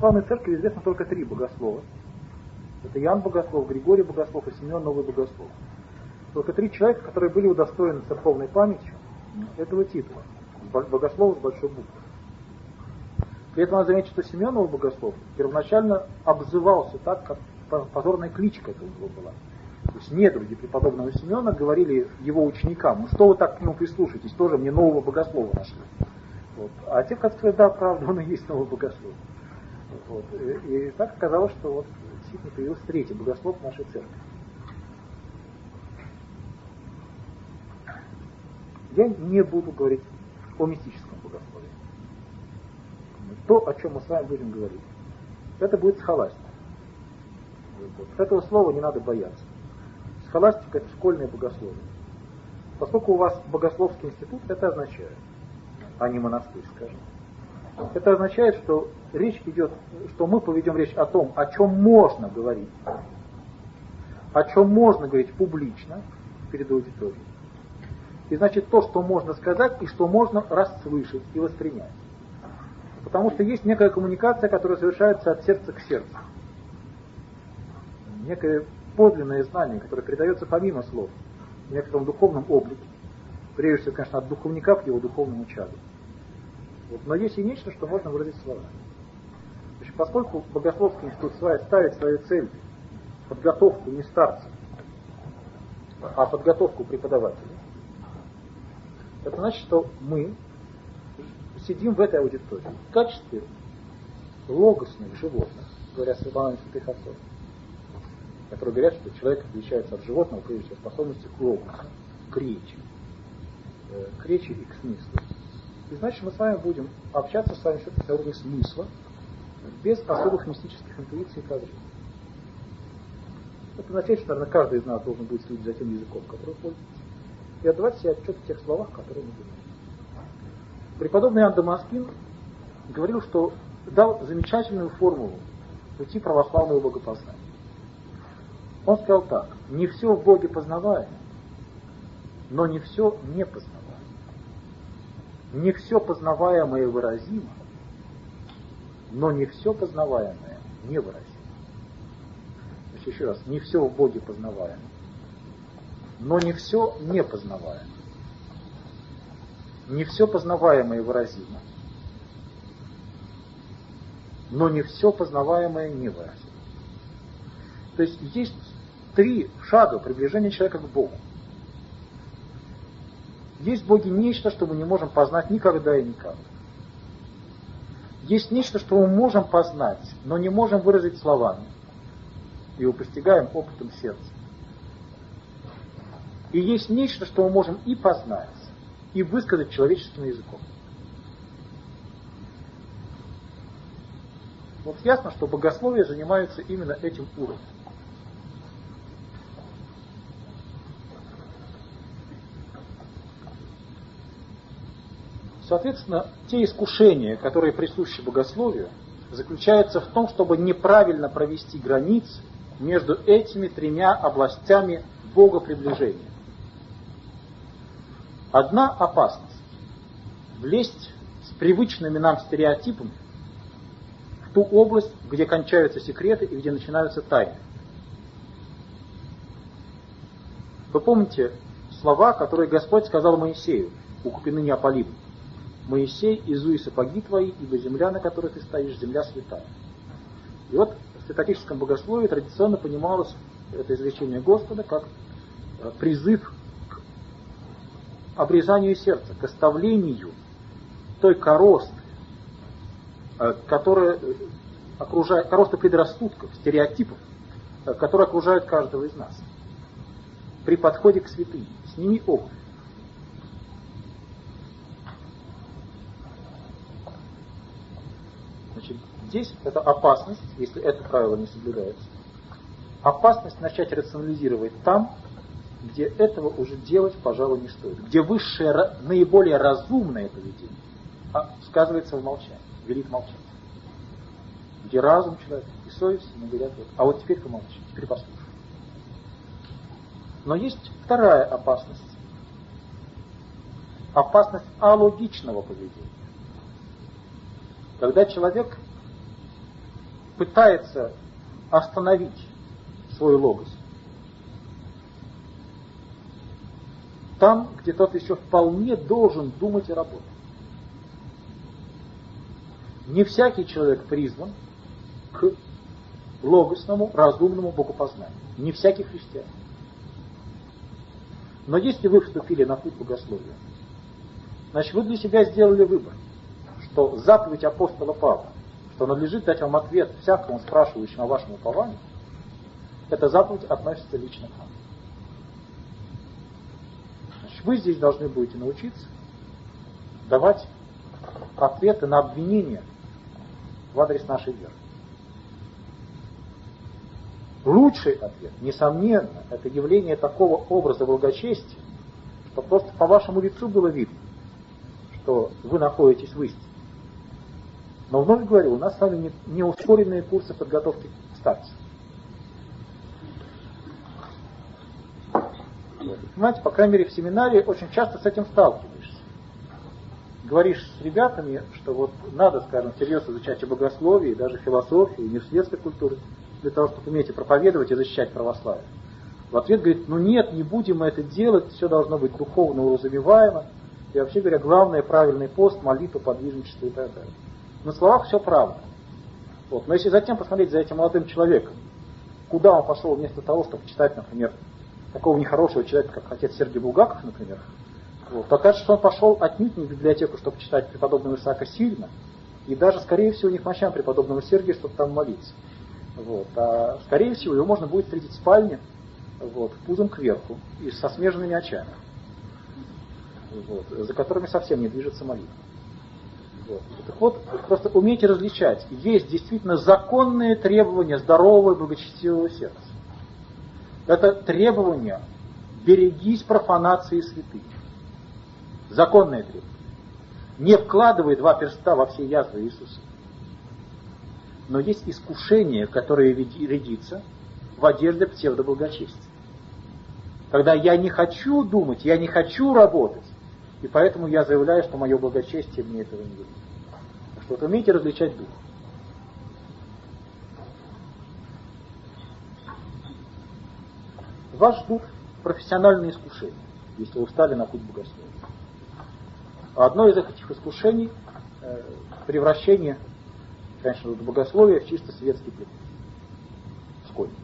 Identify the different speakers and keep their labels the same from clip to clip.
Speaker 1: православной церкви известно только 3 богослова. Это Иоанн Богослов, Григорий Богослов и Симеон Новый Богослов. Только 3 человека, которые были удостоены церковной памятью этого титула. Богослов с большой буквы. При этом надо заметить, что Симеон Новый Богослов первоначально обзывался так, как позорная кличка это у него была. То есть недруги преподобного Симеона говорили его ученикам: ну что вы так к нему прислушаетесь, тоже мне нового богослова нашли. Вот. А те, которые сказали: да, правда, он и есть новый богослов. Вот. И так оказалось, что вот действительно появился 3-й богослов в нашей церкви. Я не буду говорить о мистическом богословии. То, о чем мы с вами будем говорить, это будет схоластика. Вот. Этого слова не надо бояться. Схоластика — это школьное богословие. Поскольку у вас богословский институт, это означает, а не монастырь, скажем. Это означает, что речь идет, что мы поведем речь о том, о чем можно говорить, о чем можно говорить публично перед аудиторией. И значит, то, что можно сказать и что можно расслышать и воспринять. Потому что есть некая коммуникация, которая совершается от сердца к сердцу. Некое подлинное знание, которое передается помимо слов, в некотором духовном облике. Прежде всего, конечно, от духовника к его духовному чаду. Вот. Но есть и нечто, что можно выразить словами. Значит, поскольку Богословский институт ставит свою цель подготовку не старцев, а подготовку преподавателей, это значит, что мы сидим в этой аудитории в качестве логосных животных, говоря словами святых отцов, которые говорят, что человек отличается от животного, прежде всего, способностью к логосу, к речи и к смыслу. И значит, мы с вами будем общаться с вами все-таки на уровне смысла, без особых мистических интуиций и прозрений. Это означает, что, наверное, каждый из нас должен будет следить за тем языком, который пользуется, и отдавать себе отчет в тех словах, которые мы говорим. Преподобный Иоанн Дамаскин говорил, что дал замечательную формулу пути православного богопознания. Он сказал так: не все в Боге познаваемо, но не все не познаваемо. Не все познаваемое выразимо, но не все познаваемое невыразимо. Значит, еще раз: не все в Боге познаваемо, но не все не познаваемо. Не все познаваемое выразимо, но не все познаваемое невыразимо. То есть есть 3 шага приближения человека к Богу. Есть в Боге нечто, что мы не можем познать никогда и никак. Есть нечто, что мы можем познать, но не можем выразить словами. И его постигаем опытом сердца. И есть нечто, что мы можем и познать, и высказать человеческим языком. Вот ясно, что богословие занимается именно этим уровнем. Соответственно, те искушения, которые присущи богословию, заключаются в том, чтобы неправильно провести границы между этими 3 областями богоприближения. Одна опасность – влезть с привычными нам стереотипами в ту область, где кончаются секреты и где начинаются тайны. Вы помните слова, которые Господь сказал Моисею: «Укупены неопалимы. Моисей, изуй сапоги твои, ибо земля, на которой ты стоишь, земля святая». И вот в святотеческом богословии традиционно понималось это изречение Господа как призыв к обрезанию сердца, к оставлению той коросты, которая окружает, коросты предрассудков, стереотипов, которые окружают каждого из нас. При подходе к святыне сними обувь. Значит, здесь это опасность, если это правило не соблюдается. Опасность начать рационализировать там, где этого уже делать, пожалуй, не стоит. Где высшее, наиболее разумное поведение сказывается в молчании, велит молчать. Где разум человека и совесть ему говорят: вот, а вот теперь помолчи, теперь послушай. Но есть вторая опасность. Опасность алогичного поведения. Когда человек пытается остановить свой логос там, где тот еще вполне должен думать и работать. Не всякий человек призван к логосному, разумному богопознанию. Не всякий христианин. Но если вы вступили на путь богословия, значит, вы для себя сделали выбор, что заповедь апостола Павла, что надлежит дать вам ответ всякому спрашивающему о вашем уповании, эта заповедь относится лично к вам. Значит, вы здесь должны будете научиться давать ответы на обвинения в адрес нашей веры. Лучший ответ, несомненно, это явление такого образа благочестия, что просто по вашему лицу было видно, что вы находитесь в истине. Но вновь говорю, у нас с вами не ускоренные курсы подготовки к старцу. Понимаете, по крайней мере в семинарии очень часто с этим сталкиваешься. Говоришь с ребятами, что вот надо, скажем, серьезно изучать и богословие, и даже философию, и университетской культуры, для того, чтобы умеете проповедовать и защищать православие. В ответ говорит, ну нет, не будем мы это делать, все должно быть духовно уразумеваемо, и вообще говоря, главное правильный пост, молитва, подвижничество и так далее. На словах все правда. Вот. Но если затем посмотреть за этим молодым человеком, куда он пошел вместо того, чтобы читать, например, такого нехорошего человека, как отец Сергий Булгаков, например, вот, то окажется, что он пошел отнюдь не в библиотеку, чтобы читать преподобного Исаака Сильна, и даже, скорее всего, не к мощам преподобного Сергия, чтобы там молиться. Вот. А скорее всего, его можно будет встретить в спальне, вот, пузом кверху и со смежными очами, вот, за которыми совсем не движется молитва. Вот. Так вот, просто умейте различать. Есть действительно законные требования здорового и благочестивого сердца. Это требование берегись профанации святых. Законное требование. Не вкладывай 2 перста во все язвы Иисуса. Но есть искушение, которое рядится в одежде псевдоблагочестия. Когда я не хочу думать, я не хочу работать, и поэтому я заявляю, что мое благочестие мне этого не дает. Так что вот умейте различать дух. Вас ждут профессиональные искушения, если вы встали на путь богословия. Одно из этих искушений – превращение, конечно, богословия в чисто светский предмет. Вскользь.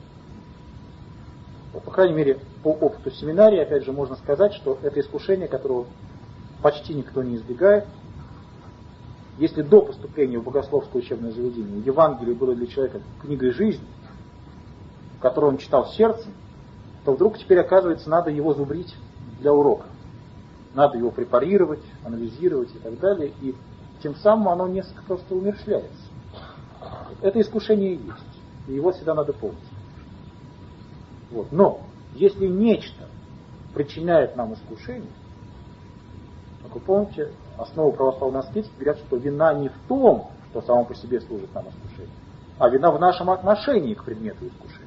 Speaker 1: По крайней мере, по опыту семинарии, опять же, можно сказать, что это искушение, которого почти никто не избегает. Если до поступления в богословское учебное заведение Евангелие было для человека книгой жизни, которую он читал сердцем, то вдруг теперь, оказывается, надо его зубрить для урока. Надо его препарировать, анализировать и так далее, и тем самым оно несколько просто умерщвляется. Это искушение и есть, и его всегда надо помнить. Вот. Но, если нечто причиняет нам искушение, как вы помните, основу православной аскетики говорят, что вина не в том, что само по себе служит нам искушением, а вина в нашем отношении к предмету искушения.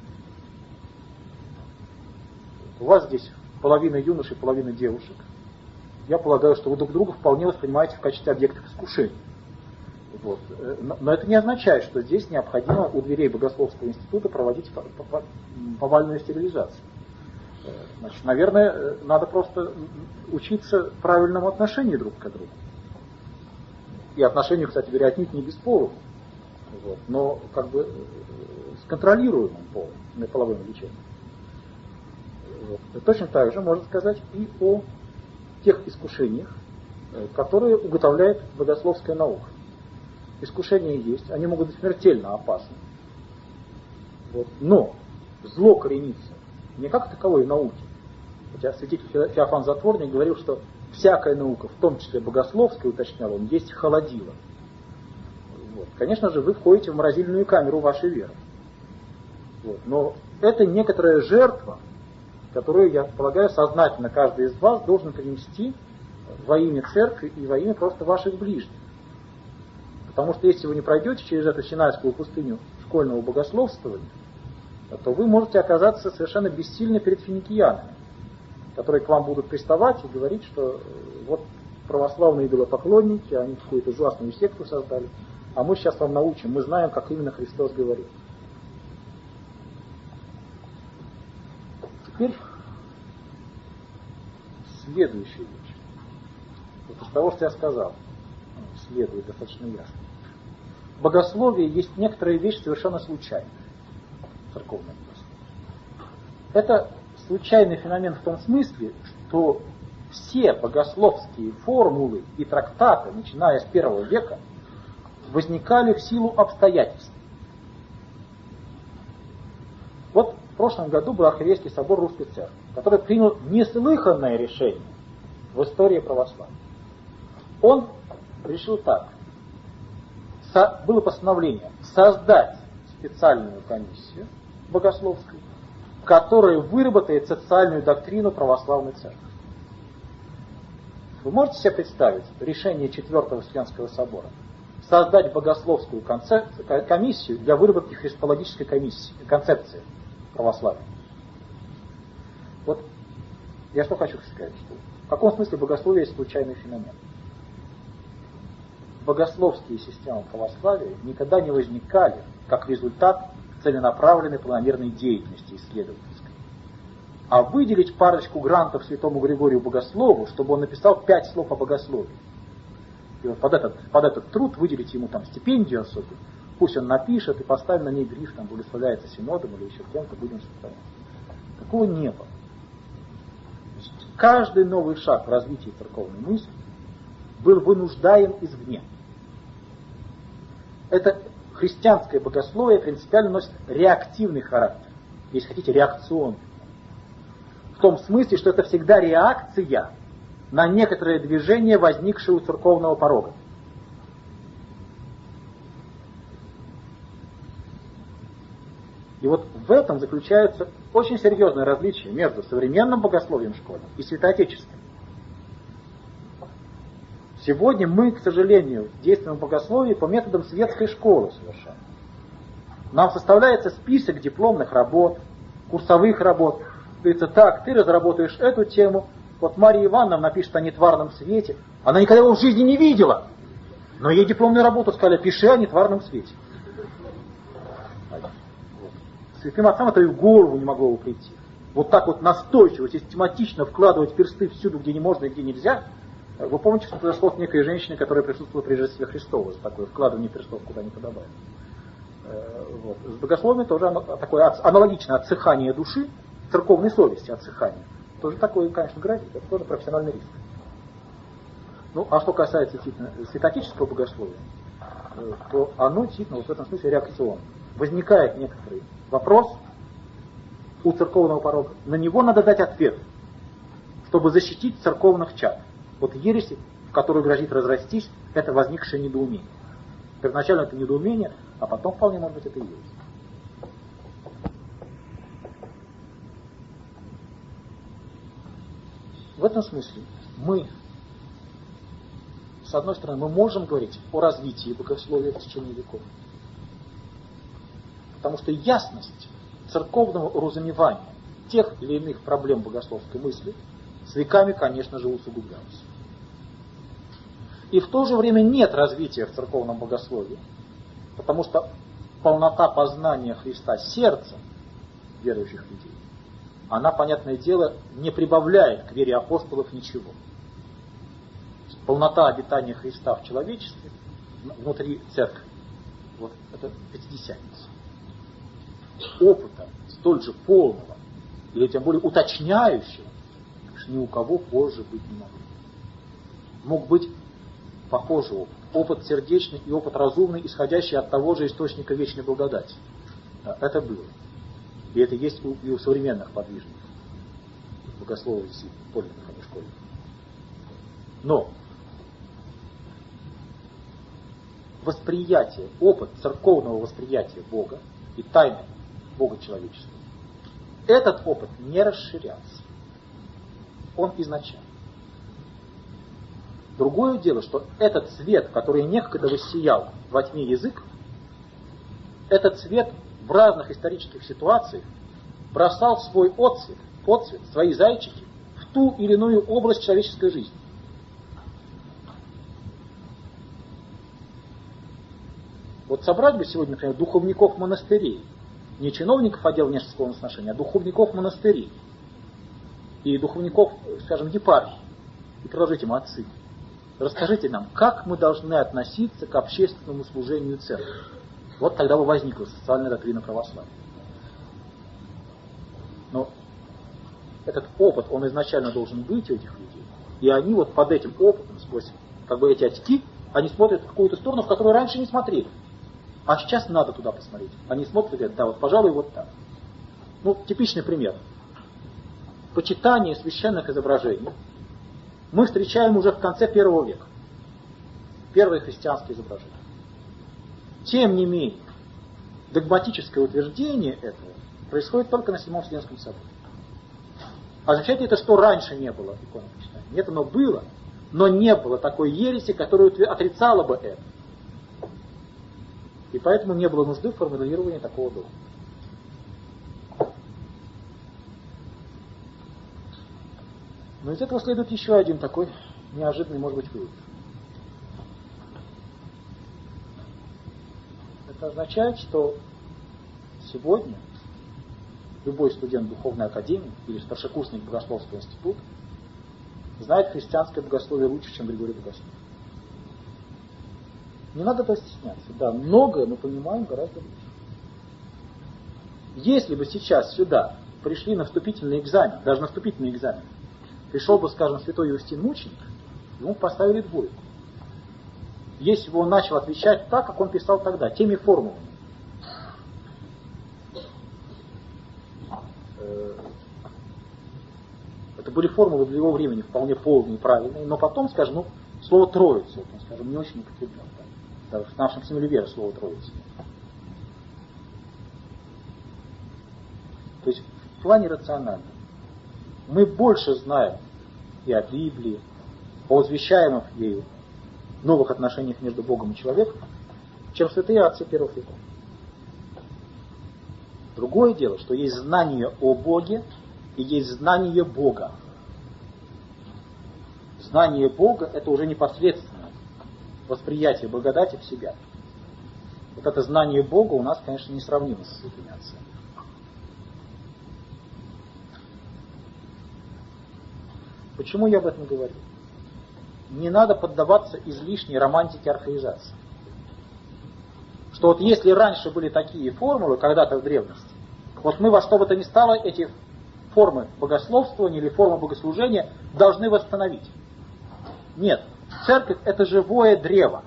Speaker 1: У вас здесь половина юношей, половина девушек. Я полагаю, что вы друг друга вполне воспринимаете в качестве объектов искушения. Вот. Но это не означает, что здесь необходимо у дверей Богословского института проводить повальную стерилизацию. Значит, наверное, надо просто учиться правильному отношению друг к другу. И отношению, кстати говоря, отнюдь не бесполому, вот, но как бы с контролируемым половым влечением. Вот. Точно так же можно сказать и о тех искушениях, которые уготовляет богословская наука. Искушения есть, они могут быть смертельно опасны. Вот. Но зло коренится не как таковой науки. Хотя святитель Феофан Затворник говорил, что всякая наука, в том числе богословская, уточнял он, есть холодило. Вот. Конечно же, вы входите в морозильную камеру вашей веры. Вот. Но это некоторая жертва, которую, я полагаю, сознательно каждый из вас должен принести во имя церкви и во имя просто ваших ближних. Потому что если вы не пройдете через эту Синайскую пустыню школьного богословствования, то вы можете оказаться совершенно бессильны перед финикиянами, которые к вам будут приставать и говорить, что вот православные идолопоклонники, они какую-то ужасную секту создали, А мы сейчас вам научим, мы знаем, как именно Христос говорит. Теперь следующая вещь. Вот из того, что я сказал, следует достаточно ясно. В богословии есть некоторые вещи совершенно случайные. Церковное богословие. Это случайный феномен в том смысле, что все богословские формулы и трактаты, начиная с I века, возникали в силу обстоятельств. Вот в прошлом году был Архиерейский собор Русской Церкви, который принял неслыханное решение в истории православия. Он решил так. Было постановление создать специальную комиссию богословскую, которая выработает социальную доктрину православной церкви. Вы можете себе представить решение Четвертого Вселенского собора создать богословскую комиссию для выработки христологической концепции православия? Вот я что хочу сказать, что в каком смысле богословие есть случайный феномен? Богословские системы православия никогда не возникали как результат целенаправленной планомерной деятельности исследовательской. А выделить парочку грантов святому Григорию Богослову, чтобы он написал 5 слов о богословии. И вот под этот труд выделить ему там стипендию особенно, пусть он напишет и поставим на ней гриф, там благословляется синодом или еще кем-то, будем сохранять. Такого не было. Каждый новый шаг в развитии церковной мысли был вынуждаем извне. Это христианское богословие принципиально носит реактивный характер, если хотите, реакционный. В том смысле, что это всегда реакция на некоторое движение, возникшее у церковного порога. И вот в этом заключается очень серьезное различие между современным богословием школьным и святоотеческим. Сегодня мы, к сожалению, действуем в богословии по методам светской школы совершенно. Нам составляется список дипломных работ, курсовых работ. Говорится, так, ты разработаешь эту тему. Вот Мария Ивановна напишет о нетварном свете. Она никогда его в жизни не видела. Но ей дипломную работу сказали, пиши о нетварном свете. Вот. Святым отцам это и в голову не могло бы прийти. Вот так вот настойчиво, систематично вкладывать персты всюду, где не можно и где нельзя. Вы помните, что произошло с некой женщиной, которая присутствовала при Рождестве Христова, за такое вкладывание перстов куда не подобает. Вот. С богословием тоже такое аналогичное отсыхание души, церковной совести отсыхание. Тоже такое, конечно, грозит. Это тоже профессиональный риск. Ну, а что касается святоотеческого богословия, то оно действительно вот в этом смысле реакционно. Возникает некоторый вопрос у церковного порога. На него надо дать ответ, чтобы защитить церковных чад. Вот ересь, в которую грозит разрастись, это возникшее недоумение. Первоначально это недоумение, а потом вполне может быть это и ересь. В этом смысле мы, с одной стороны, мы можем говорить о развитии богословия в течение веков. Потому что ясность церковного уразумевания тех или иных проблем богословской мысли с веками, конечно же, усугублялась. И в то же время нет развития в церковном богословии, потому что полнота познания Христа сердцем верующих людей, она, понятное дело, не прибавляет к вере апостолов ничего. Полнота обитания Христа в человечестве внутри церкви, вот это пятидесятница. Опыта столь же полного, или тем более уточняющего, ни у кого позже быть не могло. Мог быть похожий опыт. Опыт сердечный и опыт разумный, исходящий от того же источника вечной благодати. Да, это было. И это есть и у современных подвижников. Богословов и подлинных, а не школьников. Но восприятие, опыт церковного восприятия Бога и тайны Бога человечества, этот опыт не расширялся. Он изначально. Другое дело, что этот свет, который некогда воссиял во тьме язык, этот свет в разных исторических ситуациях бросал свой отцвет, свои зайчики в ту или иную область человеческой жизни. Вот собрать бы сегодня, например, духовников монастырей. Не чиновников отдела внешнего сношения, а духовников монастырей. И духовников, скажем, епархий. И предложить им: отцы, расскажите нам, как мы должны относиться к общественному служению церкви. Вот тогда бы возникла социальная доктрина православия. Но этот опыт, он изначально должен быть у этих людей. И они вот под этим опытом, сквозь как бы эти очки, они смотрят в какую-то сторону, в которую раньше не смотрели. А сейчас надо туда посмотреть. Они смотрят и говорят: да, вот, пожалуй, вот так. Ну, типичный пример. Почитание священных изображений мы встречаем уже в конце первого века. Первые христианские изображения. Тем не менее, догматическое утверждение этого происходит только на Седьмом Вселенском соборе. Означает это, что раньше не было иконопочитания? Нет, оно было, но не было такой ереси, которая отрицала бы это. И поэтому не было нужды в формулировании такого догмата. Но из этого следует еще один такой неожиданный, может быть, вывод. Это означает, что сегодня любой студент духовной академии или старшекурсник Богословского института знает христианское богословие лучше, чем Григорий Богослов. Не надо этого стесняться. Да, многое мы понимаем гораздо лучше. Если бы сейчас сюда пришли на вступительный экзамен, даже на вступительный экзамен, пришел бы, скажем, святой Иустин Мученик, ему поставили двойку. Если бы он начал отвечать так, как он писал тогда, теми формулами. Это были формулы для его времени вполне полные и правильные, но потом, скажем, ну, слово «троица», вот он, скажем, не очень употреблял. Даже в нашем символе веры слово «троица». То есть в плане рациональном мы больше знаем и о Библии, о возвещаемых ею новых отношениях между Богом и человеком, чем святые отцы первых веков. Другое дело, что есть знание о Боге и есть знание Бога. Знание Бога — это уже непосредственно восприятие благодати в себя. Вот это знание Бога у нас, конечно, несравнимо со святыми отцами. Почему я об этом говорю? Не надо поддаваться излишней романтике архаизации. Что вот если раньше были такие формулы, когда-то в древности, вот мы во что бы то ни стало эти формы богословствования или формы богослужения должны восстановить. Нет, церковь — это живое древо.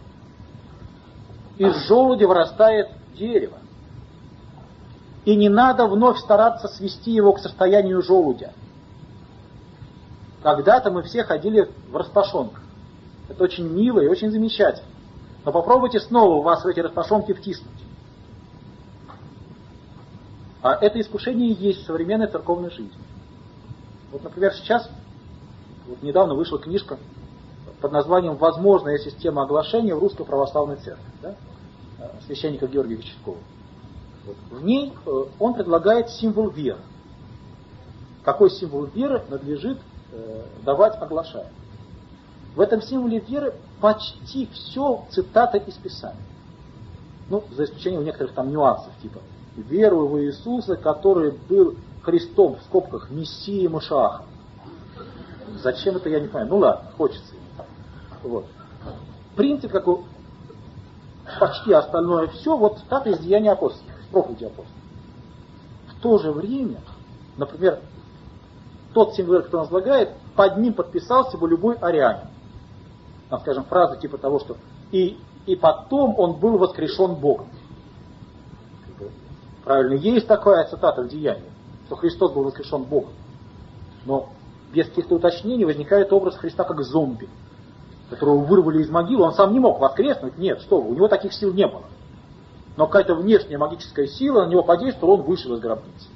Speaker 1: Из желудя вырастает дерево. И не надо вновь стараться свести его к состоянию желудя. Когда-то мы все ходили в распашонках. Это очень мило и очень замечательно. Но попробуйте снова вас в эти распашонки втиснуть. А это искушение и есть в современной церковной жизни. Вот, например, сейчас, вот недавно вышла книжка под названием «Возможная система оглашения в Русской Православной Церкви», да? Священника Георгия Читкова. Вот. В ней он предлагает символ веры. Какой символ веры надлежит давать оглашая. В этом символе веры почти все цитаты из Писания. Ну, за исключением некоторых там нюансов, типа «верую в Иисуса, который был Христом», в скобках, Мессией Машиахом. Зачем это, я не понимаю. Ну ладно, хочется. Вот. Принцип, как у почти остальное все, вот цитаты из Деяний апостольских, из проповеди апостолов. В то же время, например, тот символ, который он излагает, под ним подписался бы любой арианин. Там, скажем, фраза типа того, что и потом он был воскрешен Богом. Правильно, есть такая цитата в Деяниях, что Христос был воскрешен Богом. Но без каких-то уточнений возникает образ Христа как зомби, которого вырвали из могилы. Он сам не мог воскреснуть, нет, что вы, у него таких сил не было. Но какая-то внешняя магическая сила на него подействовала, он вышел из гробницы.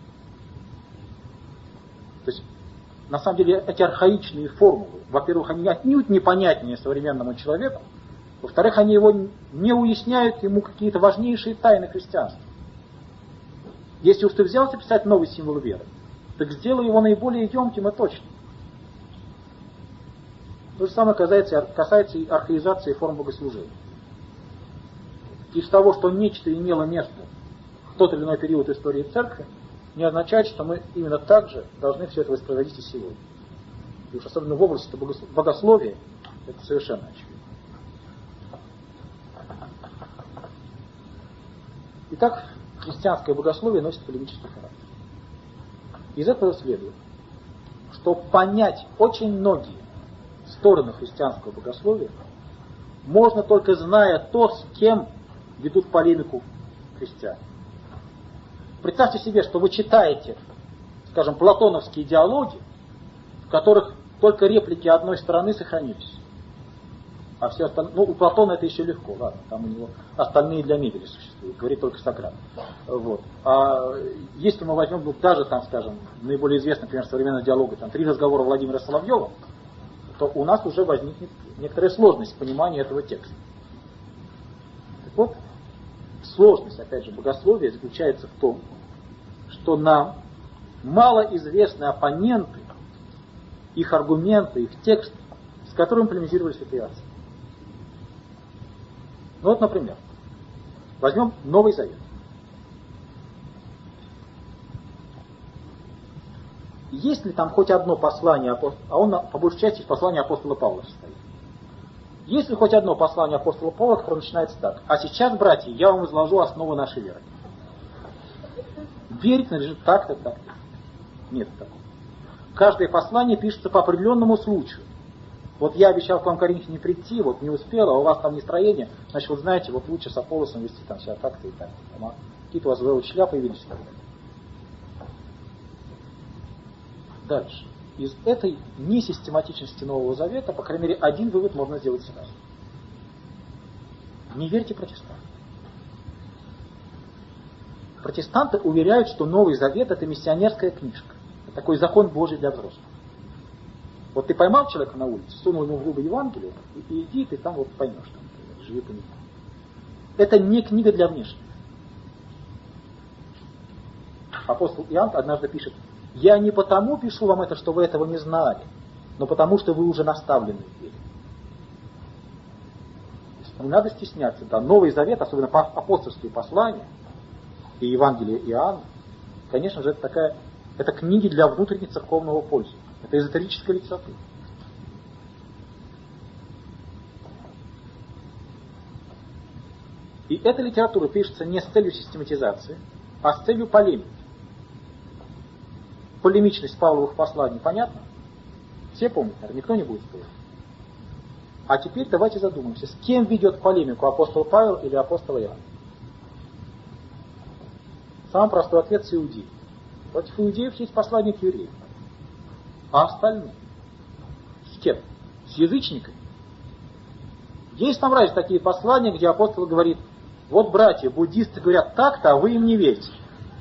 Speaker 1: То есть, на самом деле, эти архаичные формулы, во-первых, они отнюдь непонятнее современному человеку, во-вторых, они его не уясняют ему какие-то важнейшие тайны христианства. Если уж ты взялся писать новый символ веры, так сделай его наиболее емким и точным. То же самое касается и архаизации форм богослужения. из того, что нечто имело место в тот или иной период истории церкви, не означает, что мы именно так же должны все это воспроизводить и сегодня. И уж особенно в области богословия это совершенно очевидно. Итак, христианское богословие носит полемический характер. Из этого следует, что понять очень многие стороны христианского богословия можно только зная то, с кем ведут полемику христиане. Представьте себе, что вы читаете, скажем, платоновские диалоги, в которых только реплики одной стороны сохранились. А все остальные, у Платона это еще легко, ладно, там у него остальные для мебели существуют, говорит только Сократ. Вот. А если мы возьмем даже там, скажем, наиболее известный, например, современного диалога, там 3 разговора Владимира Соловьева, то у нас уже возникнет некоторая сложность понимания этого текста. Так вот, сложность, опять же, богословия заключается в том, что нам малоизвестны оппоненты, их аргументы, их текст, с которым полемизировали святые отцы. Ну вот, например, возьмем Новый Завет. Есть ли там хоть одно послание апостола, а он по большей части из послания апостола Павла состоит. Есть ли хоть одно послание апостола Павла, которое начинается так: а сейчас, братья, я вам изложу основы нашей веры. Верить надлежит так-то, так-то. Нет такого. Каждое послание пишется по определенному случаю. Вот я обещал к вам, Коринфяне, не прийти, вот не успел, а у вас там настроение, значит, вот знаете, вот лучше с Аполлосом вести там себя так-то и так. Какие-то у вас уже учителя появились и так далее. Дальше. Из этой несистематичности Нового Завета, по крайней мере, один вывод можно сделать сразу. Не верьте протестантам. Протестанты уверяют, что Новый Завет это миссионерская книжка. Это такой закон Божий для взрослых. Вот ты поймал человека на улице, сунул ему в губы Евангелие, и иди, ты там вот поймешь, там, живи по нему. Это не книга для внешних. Апостол Иоанн однажды пишет: я не потому пишу вам это, что вы этого не знали, но потому, что вы уже наставлены в вере. Не надо стесняться. Да, Новый Завет, особенно апостольские послания и Евангелие Иоанна, конечно же, это книги для внутреннего церковного пользования. Это эзотерическая литература. И эта литература пишется не с целью систематизации, а с целью полемики. Полемичность Павловых посланий понятна? Все помнят, наверное, никто не будет спорить. А теперь давайте задумаемся, с кем ведет полемику апостол Павел или апостол Иоанн? Самый простой ответ — с иудеев. Против иудеев есть послание к евреям. А остальные? С кем? С язычниками? Есть там разве такие послания, где апостол говорит: вот, братья, буддисты говорят так-то, а вы им не верите?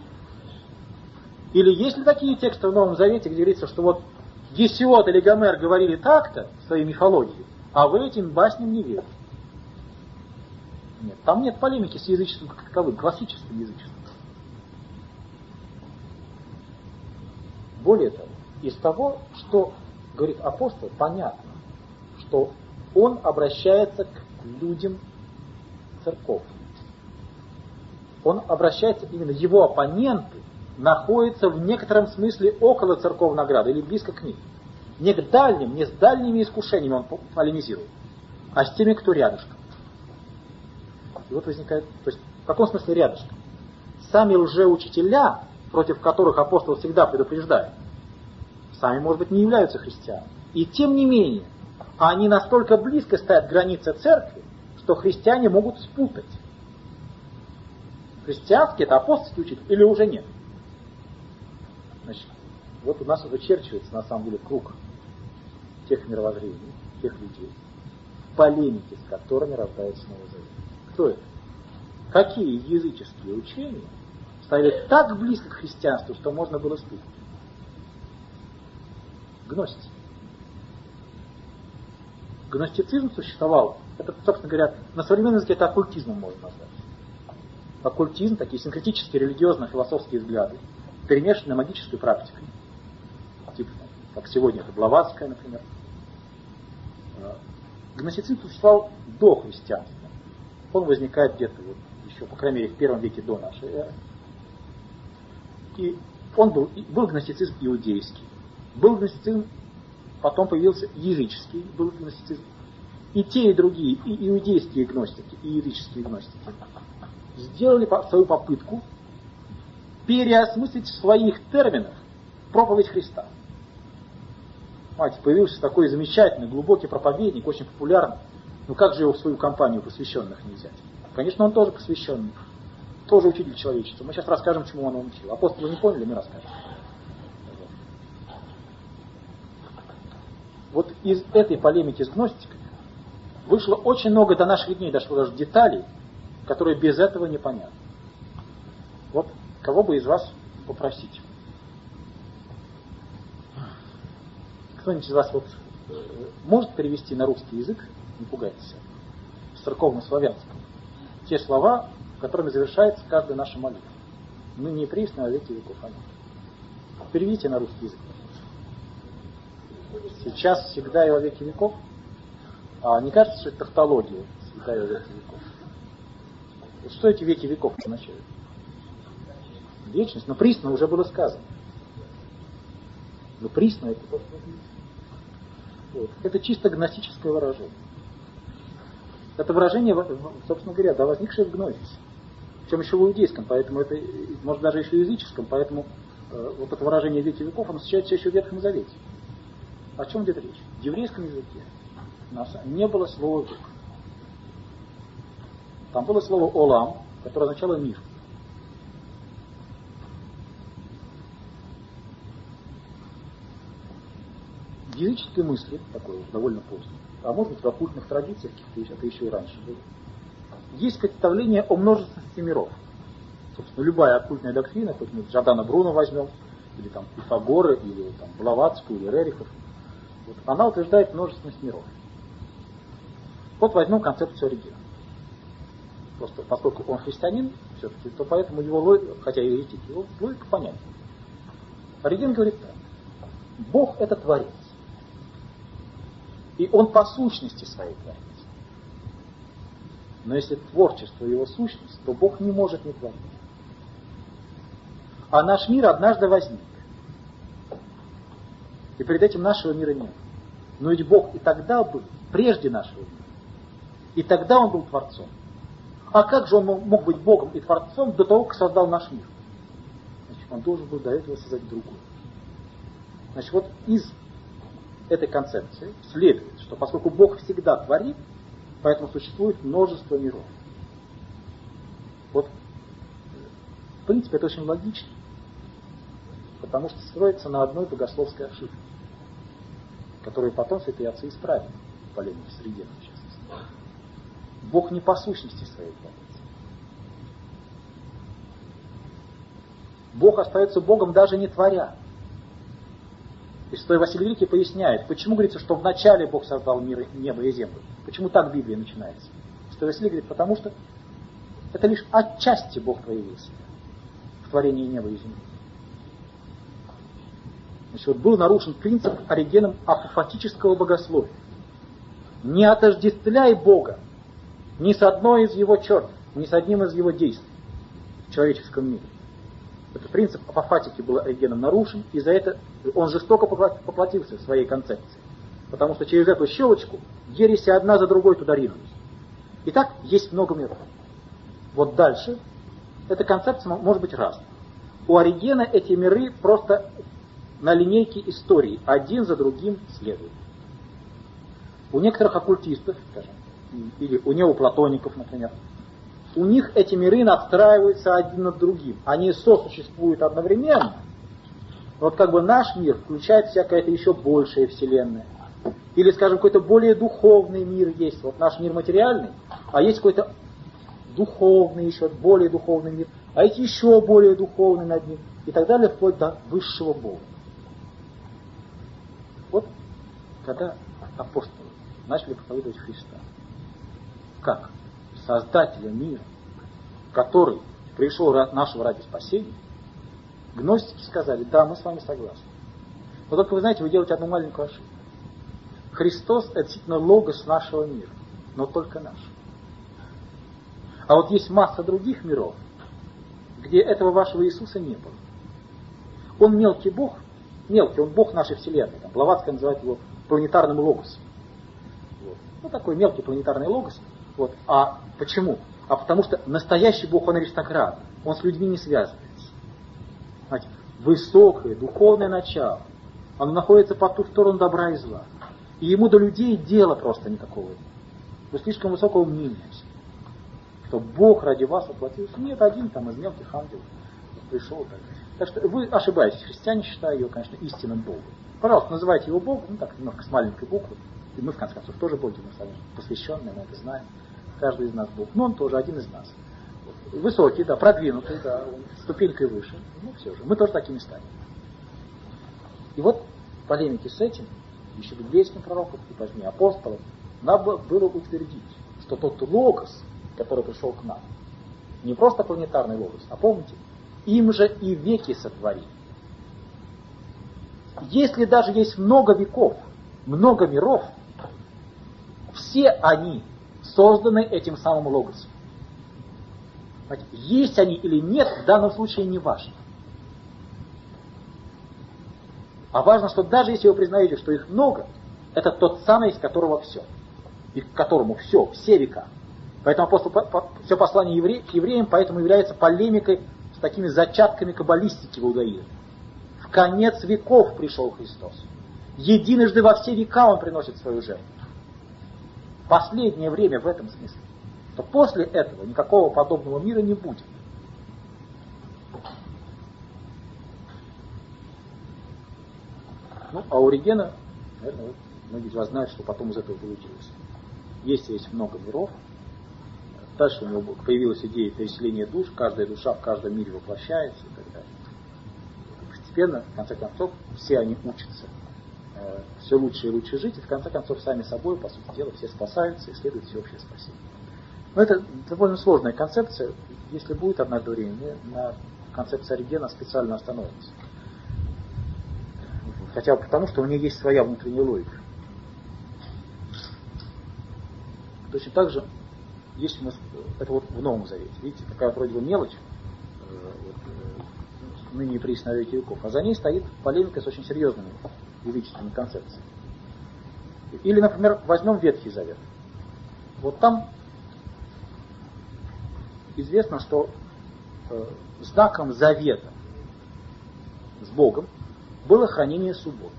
Speaker 1: Или есть ли такие тексты в Новом Завете, где говорится, что вот Гесиод или Гомер говорили так-то в своей мифологии, а вы этим басням не верите? Нет, там нет полемики с язычеством как таковым, классическим язычеством. Более того, из того, что говорит апостол, понятно, что он обращается к людям церковным. Он обращается, именно его оппоненты находятся в некотором смысле около церковного града или близко к ним. Не к дальним, не с дальними искушениями он полемизирует, а с теми, кто рядышком. И вот возникает, то есть в каком смысле рядышком? Сами лжеучителя, против которых апостол всегда предупреждает, сами, может быть, не являются христианами. И тем не менее, они настолько близко стоят к границе церкви, что христиане могут спутать. Христианский — это апостольский учитель или уже нет? Значит, вот у нас уже черчивается, на самом деле, круг тех мировоззрений, тех людей, полемики, с которыми рождается Новый Завет. Кто это? Какие языческие учения стояли так близко к христианству, что можно было спутать? Гностики. Гностицизм существовал, это, собственно говоря, на современном языке это оккультизмом можно назвать. Оккультизм, такие синкретические религиозно-философские взгляды, перемешанные магической практикой. Типа, как сегодня это Блаватская, например. Гностицизм существовал до христианства. Он возникает где-то вот еще, по крайней мере, в первом веке до нашей эры. И он был гностицизм иудейский, был гностицизм, потом появился языческий, был гностицизм. И те, и другие, и иудейские гностики, и языческие гностики сделали свою попытку переосмыслить в своих терминах проповедь Христа. Понимаете, появился такой замечательный, глубокий проповедник, очень популярный. Ну как же его в свою компанию посвященных не взять? Конечно, он тоже посвященный, тоже учитель человечества. Мы сейчас расскажем, чему он учил. Апостолы не поняли, мы расскажем. Вот из этой полемики с гностиками вышло очень много, до наших дней дошло даже деталей, которые без этого непонятны. Вот кого бы из вас попросить? Кто-нибудь из вас вот может перевести на русский язык, не пугайтесь, с церковно-славянского, те слова, которыми завершается каждая наша молитва. Ныне и присно во веки веков. Аминь. Переведите на русский язык. Сейчас, всегда и во веки веков. А не кажется, что это тавтология? Всегда и во веки веков. Вот что эти веки веков означают? Вечность. Но присно уже было сказано. Но присно это просто... Вот. Это чисто гностическое выражение. Это выражение, собственно говоря, да, возникшее в гнозисе. Причем еще в иудейском, поэтому это, может, даже еще в языческом, поэтому вот это выражение веки веков, оно встречается еще в Ветхом Завете. О чем идет речь? В еврейском языке у нас не было слова век. Там было слово олам, которое означало мир. В языческой мысли, такой довольно поздно, а может быть в оккультных традициях, это еще и раньше было, есть представление о множественности миров. Собственно, любая оккультная доктрина, хоть мы Джордано Бруно возьмем, или там Пифагора, или там Блаватскую, или Рерихов, вот, она утверждает множественность миров. Вот возьмем концепцию Оригена. Просто поскольку он христианин, все-таки, то поэтому его логика, хотя и еретик, его логика понятна. Ориген говорит так. Бог это творец. И он по сущности своей творец. Но если творчество его сущность, то Бог не может не творить. А наш мир однажды возник. И перед этим нашего мира нет. Но ведь Бог и тогда был, прежде нашего мира. И тогда он был Творцом. А как же он мог быть Богом и Творцом до того, как создал наш мир? Значит, он должен был до этого создать другой. Значит, вот из этой концепции следует, что поскольку Бог всегда творит, поэтому существует множество миров. Вот, в принципе, это очень логично, потому что строится на одной богословской ошибке, которую потом святые отцы исправили в полемике с Оригеном, в частности. Бог не по сущности своей творится. Бог остается Богом даже не творя. И Святой Василий Великий поясняет, почему говорится, что вначале Бог создал мир, небо и землю. Почему так Библия начинается? Святой Василий говорит, потому что это лишь отчасти Бог проявил себя в творении неба и земли. Значит, вот был нарушен принцип Оригеном апофатического богословия. Не отождествляй Бога ни с одной из его черт, ни с одним из его действий в человеческом мире. Этот принцип апофатики был Оригеном нарушен, и за это он жестоко поплатился в своей концепции. Потому что через эту щелочку ереси одна за другой туда ринулись. Итак, есть много миров. Вот дальше эта концепция может быть разной. У Оригена эти миры просто на линейке истории, один за другим следуют. У некоторых оккультистов, скажем, или у неоплатоников, например, у них эти миры надстраиваются один над другим. Они сосуществуют одновременно. Вот как бы наш мир включает в себя какая-то еще большая вселенная. Или, скажем, какой-то более духовный мир есть. Вот наш мир материальный, а есть какой-то духовный еще, более духовный мир. А эти еще более духовный над ним. И так далее, вплоть до высшего Бога. Вот когда апостолы начали проповедовать Христа, как Создателя мира, который пришел нашего ради спасения, гностики сказали, да, мы с вами согласны. Но только вы знаете, вы делаете одну маленькую ошибку. Христос — это действительно логос нашего мира, но только наш. А вот есть масса других миров, где этого вашего Иисуса не было. Он мелкий Бог, он Бог нашей Вселенной. Там Блаватская называет его планетарным логосом. Вот. Ну, такой мелкий планетарный логос. Вот. А почему? А потому что настоящий Бог, он аристократ. Он с людьми не связывается. Знаете, высокое духовное начало. Оно находится по ту сторону добра и зла. И ему до людей дела просто никакого нет. Вы слишком высокого мнения. Что Бог ради вас воплотился. Нет, один там из мелких ангелов пришел. Так что вы ошибаетесь. Христиане считают его, конечно, истинным Богом. Пожалуйста, называйте его Богом, ну так, немножко с маленькой буквы. И мы, в конце концов, тоже боги, мы сами посвященные, мы это знаем. Каждый из нас Бог. Но он тоже один из нас. Высокий, да, продвинутый, да, ступенькой выше. Ну, все же. Мы тоже такими станем. И вот в полемике с этим, еще библейским пророком и позднее апостолом, надо было утвердить, что тот логос, который пришел к нам, не просто планетарный логос, а помните, им же и веки сотворили. Если даже есть много веков, много миров, все они созданы этим самым логосом. Есть они или нет, в данном случае не важно. А важно, что даже если вы признаете, что их много, это тот самый, из которого все. И к которому все века. Поэтому апостол, все послание к евреям поэтому является полемикой с такими зачатками каббалистики в иудаизме. В конец веков пришел Христос. Единожды во все века Он приносит свою жертву. Последнее время в этом смысле. То после этого никакого подобного мира не будет. Ну, а у Оригена, наверное, многие из вас знают, что потом из этого получилось. Есть много миров. Дальше у него появилась идея переселения душ, каждая душа в каждом мире воплощается и так далее. Постепенно, в конце концов, все они учатся все лучше и лучше жить, и в конце концов сами собой, по сути дела, все спасаются и следует всеобщее спасение. Но это довольно сложная концепция. Если будет однажды время, мы на концепции Оригена специально остановимся. Хотя бы потому, что у нее есть своя внутренняя логика. Точно так же есть у нас, это вот в Новом Завете, видите, такая вроде бы мелочь, ныне при на веки веков, а за ней стоит полемика с очень серьезными языческими концепциями. Или, например, возьмем Ветхий Завет. Вот там известно, что знаком завета с Богом было хранение субботы.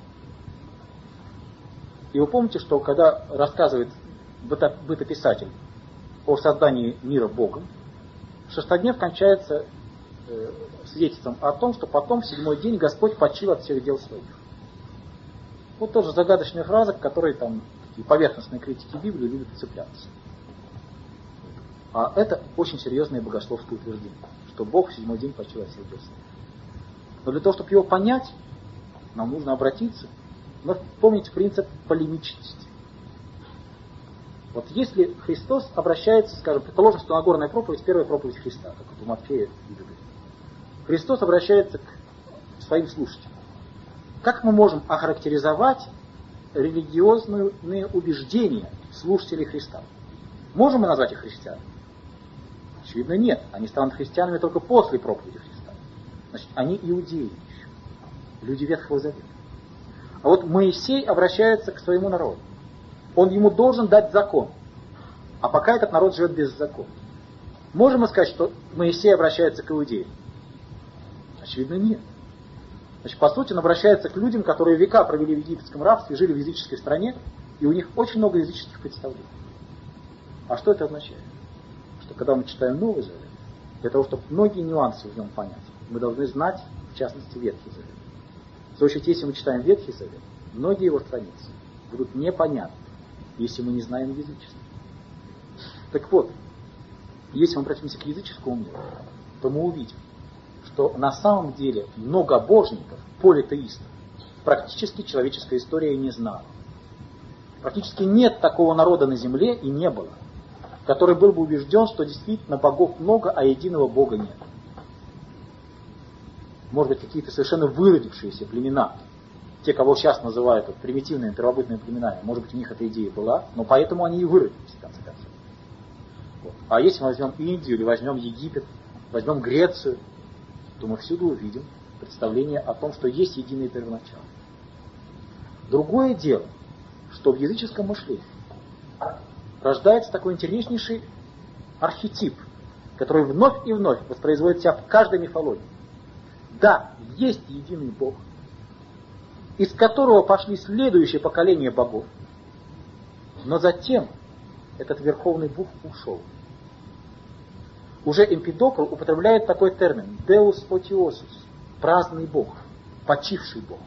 Speaker 1: И вы помните, что когда рассказывает бытописатель о создании мира Богом, шестоднев кончается свидетельством о том, что потом в седьмой день Господь почил от всех дел своих. Вот тоже загадочная фраза, к которой там такие поверхностные критики Библии любят цепляться. А это очень серьезное богословское утверждение, что Бог в седьмой день почил от всех дел своих. Но для того, чтобы его понять, нам нужно обратиться. Но помните принцип полемичности. Вот если Христос обращается, скажем, предположим, что Нагорная проповедь, первая проповедь Христа, как вот у Матфея и Библии. Христос обращается к своим слушателям. Как мы можем охарактеризовать религиозные убеждения слушателей Христа? Можем мы назвать их христианами? Очевидно, нет. Они станут христианами только после проповеди Христа. Значит, они иудеи еще. Люди Ветхого Завета. А вот Моисей обращается к своему народу. Он ему должен дать закон. А пока этот народ живет без закона. Можем мы сказать, что Моисей обращается к иудеям? Очевидно, нет. Значит, по сути, он обращается к людям, которые века провели в египетском рабстве, жили в языческой стране, и у них очень много языческих представлений. А что это означает? Что когда мы читаем Новый Завет, для того, чтобы многие нюансы в нем понять, мы должны знать, в частности, Ветхий Завет. В свою очередь, если мы читаем Ветхий Завет, многие его страницы будут непонятны, если мы не знаем язычество. Так вот, если мы обратимся к языческому миру, то мы увидим, что на самом деле многобожников, политеистов, практически человеческая история не знала. Практически нет такого народа на земле и не было, который был бы убежден, что действительно богов много, а единого бога нет. Может быть, какие-то совершенно выродившиеся племена, те, кого сейчас называют примитивными первобытными племенами, может быть, у них эта идея была, но поэтому они и выродились, в конце концов. Вот. А если мы возьмем Индию или возьмем Египет, возьмем Грецию, то мы всюду увидим представление о том, что есть единое первоначало. Другое дело, что в языческом мышлении рождается такой интереснейший архетип, который вновь и вновь воспроизводит себя в каждой мифологии. Да, есть единый Бог, из которого пошли следующие поколения богов, но затем этот верховный Бог ушел. Уже Эмпидокл употребляет такой термин «Deus otiosus» – праздный Бог, почивший Бог.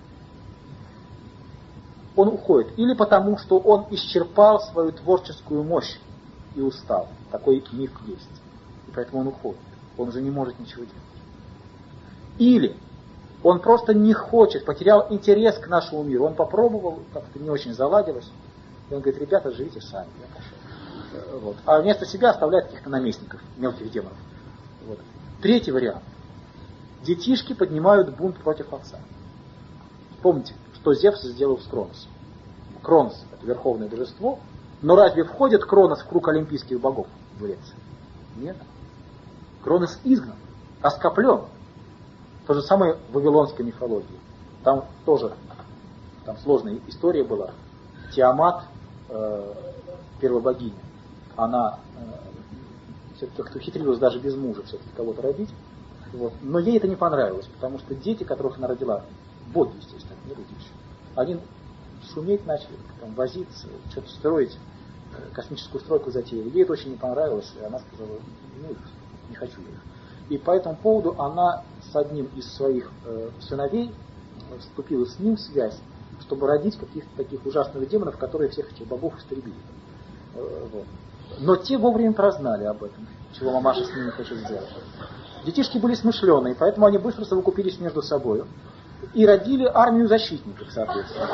Speaker 1: Он уходит или потому, что он исчерпал свою творческую мощь и устал. Такой миф есть. И поэтому он уходит. Он уже не может ничего делать. Или он просто не хочет, потерял интерес к нашему миру. Он попробовал, как-то не очень заладилось. И он говорит: ребята, живите сами. Я пошел. Вот. А вместо себя оставляет каких-то наместников, мелких демонов. Вот. Третий вариант. Детишки поднимают бунт против отца. Помните, что Зевс сделал с Кроносом? Кронос – это верховное божество, но разве входит Кронос в круг олимпийских богов в Греции? Нет. Кронос изгнан, оскоплен. То же самое в вавилонской мифологии. Там тоже сложная история была. Тиамат, первая богиня, она все-таки как-то ухитрилась даже без мужа все-таки кого-то родить. Вот. Но ей это не понравилось, потому что дети, которых она родила, боги, естественно, не люди еще, они шуметь начали, там, возиться, что-то строить, космическую стройку затеяли. Ей это очень не понравилось, и она сказала: не хочу их. И по этому поводу она с одним из своих сыновей вступила с ним в связь, чтобы родить каких-то таких ужасных демонов, которые всех этих богов истребили. Вот. Но те вовремя прознали об этом, чего мамаша с ними хочет сделать. Детишки были смышленые, поэтому они быстро совокупились между собой и родили армию защитников, соответственно.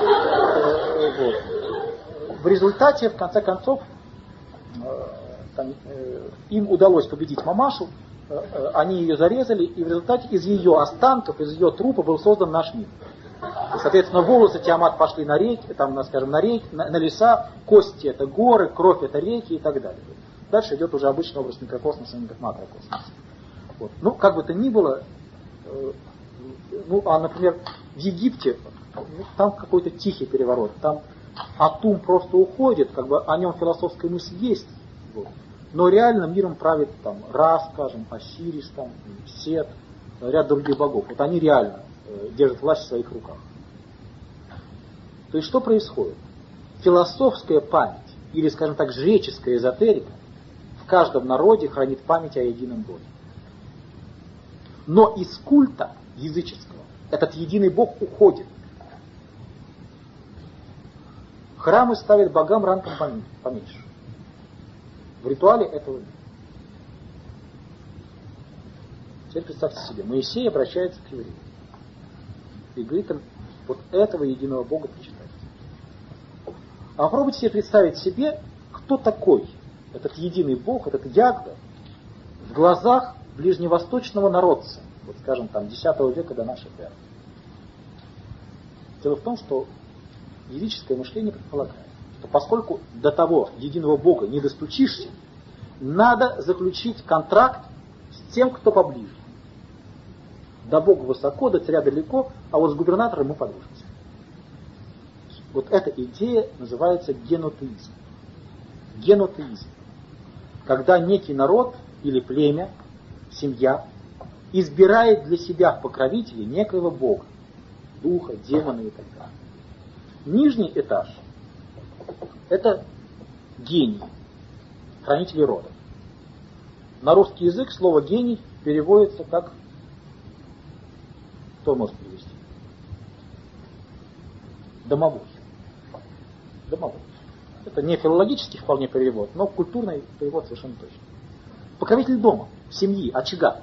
Speaker 1: Вот. В результате, в конце концов, им удалось победить мамашу, они ее зарезали, и в результате из ее останков, из ее трупа был создан наш мир. И, соответственно, волосы Тиамат пошли на реки, там, скажем, на леса, кости это горы, кровь это реки и так далее. Дальше идет уже обычный образ микрокосмоса и макрокосмоса. Вот. Ну, как бы то ни было, например, в Египте там какой-то тихий переворот, там Атум просто уходит, как бы о нем философская мысль есть, вот. Но реально миром правит там Ра, скажем, Осирис, там, Сет, ряд других богов. Вот они реально держат власть в своих руках. То есть что происходит? Философская память, или, скажем так, жреческая эзотерика в каждом народе хранит память о едином Боге. Но из культа языческого этот единый Бог уходит. Храмы ставят богам ранком поменьше. В ритуале этого нет. Теперь представьте себе, Моисей обращается к евреям и говорит им: вот этого единого Бога почитайте. А попробуйте себе представить себе, кто такой этот единый Бог, этот Ягда в глазах ближневосточного народца, вот скажем там 10 века до нашей эры. Дело в том, что языческое мышление предполагает, что поскольку до того единого Бога не достучишься, надо заключить контракт с тем, кто поближе. До Бога высоко, до царя далеко, а вот с губернатором мы подружимся. Вот эта идея называется генотеизм. Генотеизм. Когда некий народ или племя, семья избирает для себя в покровителе некоего Бога, духа, демона и так далее. Нижний этаж – это гений, хранители рода. На русский язык слово «гений» переводится как... Кто может перевести? Домовой. Домовой. Это не филологический вполне перевод, но культурный перевод совершенно точно. Покровитель дома, семьи, очага.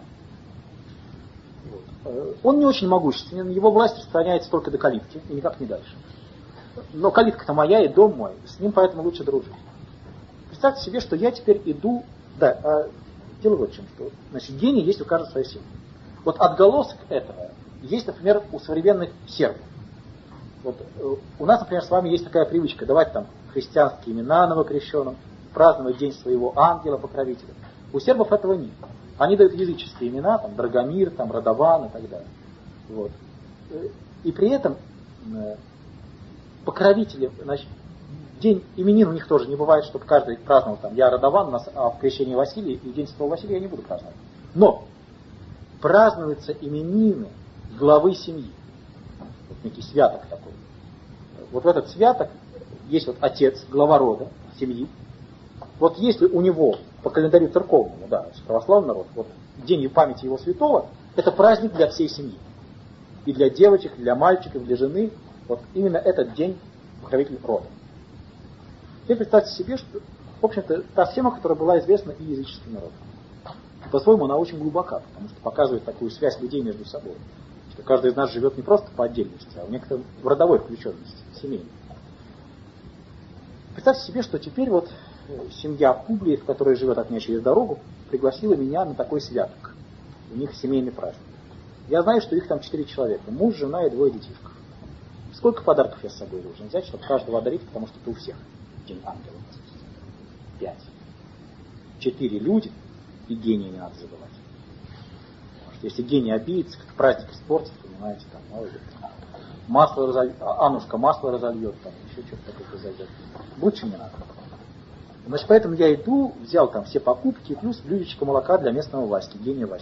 Speaker 1: Вот. Он не очень могущественен, его власть распространяется только до калитки и никак не дальше. Но калитка-то моя и дом мой, с ним поэтому лучше дружить. Представьте себе, что я теперь иду... Да, дело вот в чем, что значит, гений есть у каждого своей семьи. Вот отголосок этого есть, например, у современных сербов. Вот, у нас, например, с вами есть такая привычка давать там христианские имена новокрещенным, праздновать день своего ангела-покровителя. У сербов этого нет. Они дают языческие имена, там, Драгомир, там, Радован и так далее. Вот. И при этом покровители, значит, день именин у них тоже не бывает, чтобы каждый праздновал, там, я Радован, а в крещении Василия, и день Святого Василия я не буду праздновать. Но празднуются именины главы семьи. Вот некий святок такой. Вот в этот святок есть вот отец, глава рода, семьи. Вот если у него по календарю церковному, да, православный народ, вот день памяти его святого, это праздник для всей семьи. И для девочек, и для мальчиков, и для жены. Вот именно этот день покровитель рода. Теперь представьте себе, что, в общем-то, та схема, которая была известна и языческим народам. По-своему, она очень глубока, потому что показывает такую связь людей между собой. Что каждый из нас живет не просто по отдельности, а в некоторой в родовой включенности, семейной. Представьте себе, что теперь вот семья Публии, в которой живет от меня через дорогу, пригласила меня на такой святок. У них семейный праздник. Я знаю, что их там 4 человека. Муж, жена и 2 детишков. Сколько подарков я с собой должен взять, чтобы каждого одарить, потому что это у всех день ангела. 5. 4 люди, и гения не надо забывать. Потому что если гений обидится, как праздник испортит, понимаете, там, масло разольет, Аннушка масло разольет, там, еще что-то такое произойдет. Лучше не надо. Значит, поэтому я иду, взял там все покупки, плюс блюдечко молока для местного Васьки, гения Васьки.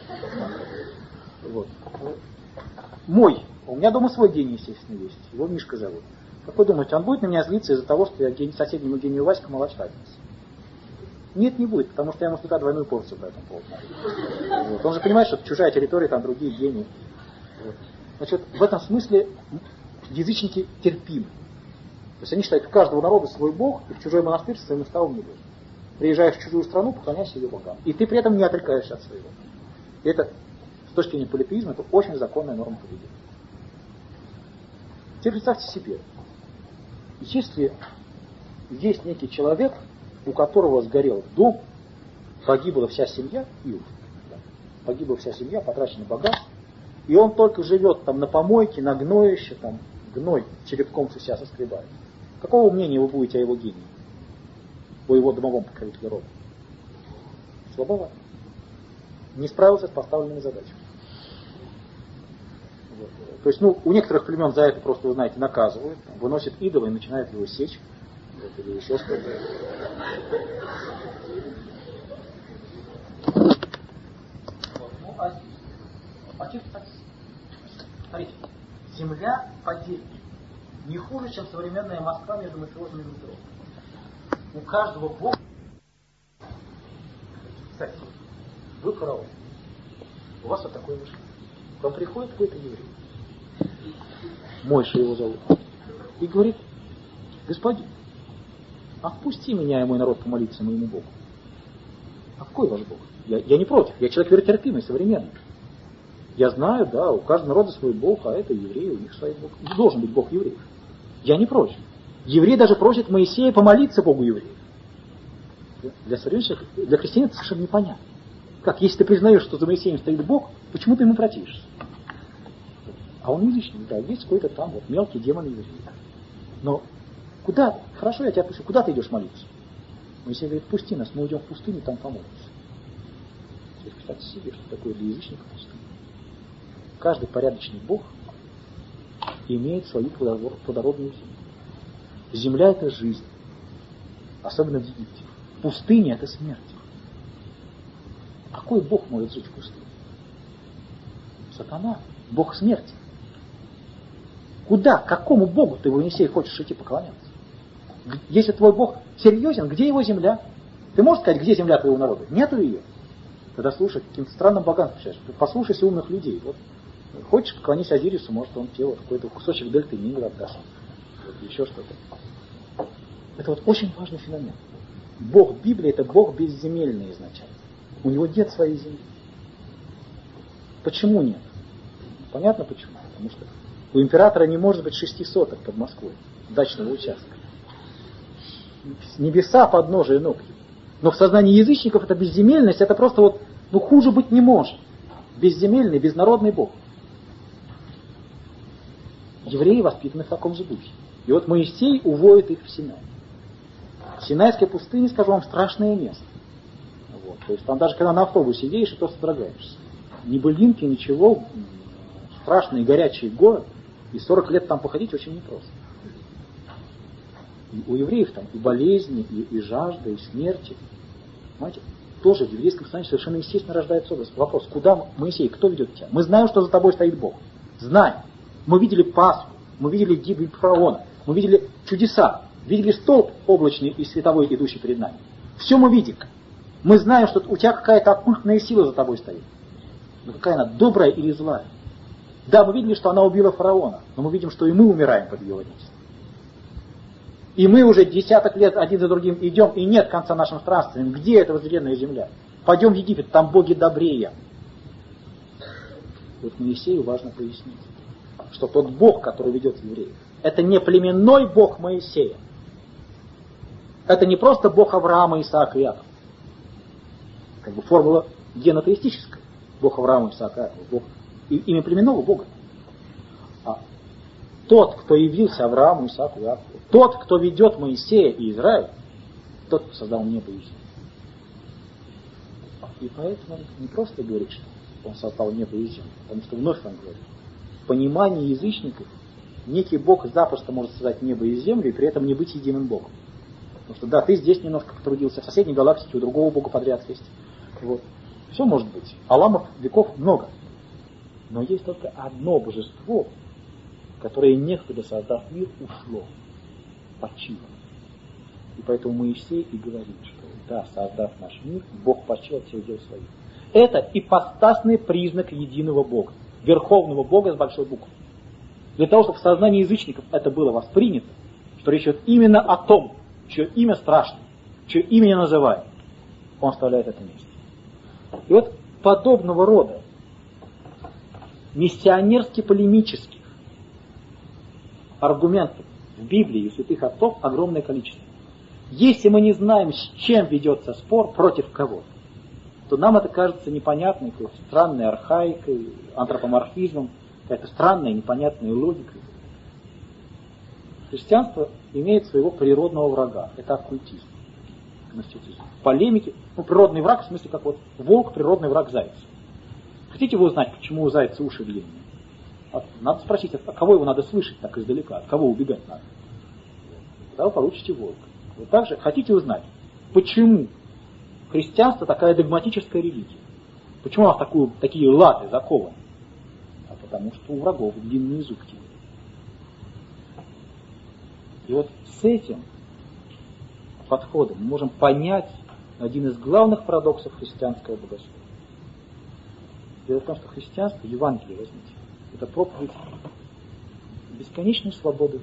Speaker 1: Вот. У меня дома свой гений, естественно, есть. Его Мишка зовут. Как вы думаете, он будет на меня злиться из-за того, что я соседнему гению Васька молочка отнес? Нет, не будет, потому что я ему всегда двойную порцию по этому поводу. Вот. Он же понимает, что это чужая территория, там другие гении. Вот. Значит, в этом смысле язычники терпимы. То есть они считают, у каждого народа свой бог, и в чужой монастырь своим уставом не будешь. Приезжаешь в чужую страну, поклоняйся ее богам. И ты при этом не отрекаешься от своего. И это, с точки зрения политеизма, это очень законная норма поведения. Теперь представьте себе, если есть некий человек, у которого сгорел дом, погибла вся семья, погибла вся семья, потрачено богатство, и он только живет там на помойке, на гноище, там гной черепком со себя соскребает. Какого мнения вы будете о его гении? О его домовом покровителе рода? Слабовато. Не справился с поставленными задачами. Вот. То есть, у некоторых племен за это просто, вы знаете, наказывают, выносят идола и начинают его сечь. Вот, или еще что-то. Смотрите, земля поделена. Не хуже, чем современная Москва между мафиозами и группировками. У каждого бога... Кстати, вы фараон. У вас вот такой мужчина. К вам приходит какой-то еврей. Мойша его зовут. И говорит: господин, отпусти меня и мой народ помолиться моему Богу. А какой ваш Бог? Я не против. Я человек веротерпимый, современный. Я знаю, да, у каждого народа свой Бог, а это евреи, у них свой Бог. Не должен быть Бог евреев. Я не против. Еврей даже просит Моисея помолиться Богу евреев. Для современных, для христиан это совершенно непонятно. Как, если ты признаешь, что за Моисеем стоит Бог, почему ты ему противишься? А он язычник, да, есть какой-то там вот мелкий демон еврей. Но куда? Хорошо, я тебя пущу. Куда ты идешь молиться? Моисей говорит: пусти нас, мы уйдем в пустыню, там помолимся. Теперь представьте себе, что такое для язычника пустыня. Каждый порядочный Бог имеет свою плодородную землю. Земля — это жизнь, особенно в Египте. Пустыня — это смерть. Какой Бог может жить в пустыне? Сатана, Бог смерти. Куда, к какому Богу ты, Моисей, хочешь идти поклоняться? Если твой Бог серьезен, где его земля? Ты можешь сказать, где земля твоего народа? Нету ее. Тогда слушай, каким-то странным богам общаешься. Послушайся умных людей. Вот, хочешь, поклонись Азирису, может, он тебе вот какой-то кусочек дельты Нила отдаст. Вот, еще что-то. Это вот очень важный феномен. Бог Библии — это Бог безземельный изначально. У него нет своей земли. Почему нет? Понятно почему. Потому что у императора не может быть 6 соток под Москвой дачного участка. Небеса подножие ног. Но в сознании язычников эта безземельность, это просто вот, хуже быть не может. Безземельный, безнародный Бог. Евреи воспитаны в таком же духе. И вот Моисей уводит их в Синай. Синайская пустыня, скажу вам, страшное место. Вот. То есть там даже когда на автобусе едешь, и то содрогаешься. Ни былинки, ничего, страшный горячий город, и 40 лет там походить очень непросто. И у евреев там и болезни, и жажда, и смерти. Понимаете? Тоже в еврейском сознании совершенно естественно рождается образ. Вопрос, куда Моисей, кто ведет тебя? Мы знаем, что за тобой стоит Бог. Знаем. Мы видели Пасху, мы видели гибель фараона, мы видели чудеса, видели столб облачный и световой, идущий перед нами. Все мы видим. Мы знаем, что у тебя какая-то оккультная сила за тобой стоит. Но какая она, добрая или злая? Да, мы видели, что она убила фараона, но мы видим, что и мы умираем под ее водительством. И мы уже десяток лет один за другим идем, и нет конца нашим странствиям. Где эта возлюбленная земля? Пойдем в Египет, там боги добрее. Вот Моисею важно пояснить, что тот Бог, который ведет евреев, это не племенной Бог Моисея. Это не просто Бог Авраама, Исаака и Иакова. Как бы формула генотеистическая. Бог Авраама, Исаака и Иакова. Бог, имя племенного Бога. А тот, кто явился Аврааму, Исааку и Иакову, тот, кто ведет Моисея и Израиль, тот, кто создал небо и землю. И поэтому он не просто говорит, что он создал небо и землю, потому что вновь он говорит, в понимании язычников некий Бог запросто может создать небо и землю и при этом не быть единым Богом. Потому что да, ты здесь немножко потрудился, в соседней галактике у другого Бога подряд есть. Вот. Все может быть. Аламов веков много. Но есть только одно божество, которое некогда, создав мир, ушло, почило. И поэтому Моисей и говорит, что да, создав наш мир, Бог почил от всех дел своих. Это ипостасный признак единого Бога, верховного Бога с большой буквы. Для того, чтобы в сознании язычников это было воспринято, что речь идет именно о том, чье имя страшно, чье имя не называем, он вставляет это место. И вот подобного рода миссионерски-полемических аргументов в Библии и святых отцов огромное количество. Если мы не знаем, с чем ведется спор, против кого, то нам это кажется непонятной, какой-то странной архаикой, антропоморфизмом, какая-то странная, непонятная логикой. Христианство имеет своего природного врага. Это оккультизм. Гностицизм. Полемики. Природный враг, в смысле, как вот волк, природный враг зайца. Хотите вы узнать, почему у зайца уши длинные? Надо спросить, от кого его надо слышать так издалека, от кого убегать надо. Тогда вы получите волка. Вот так же хотите узнать, почему христианство такая догматическая религия? Почему у нас такие латы закованы? А потому что у врагов длинные зубки. И вот с этим подходом мы можем понять один из главных парадоксов христианского богословия. Дело в том, что христианство, Евангелие возьмите, это проповедь бесконечной свободы,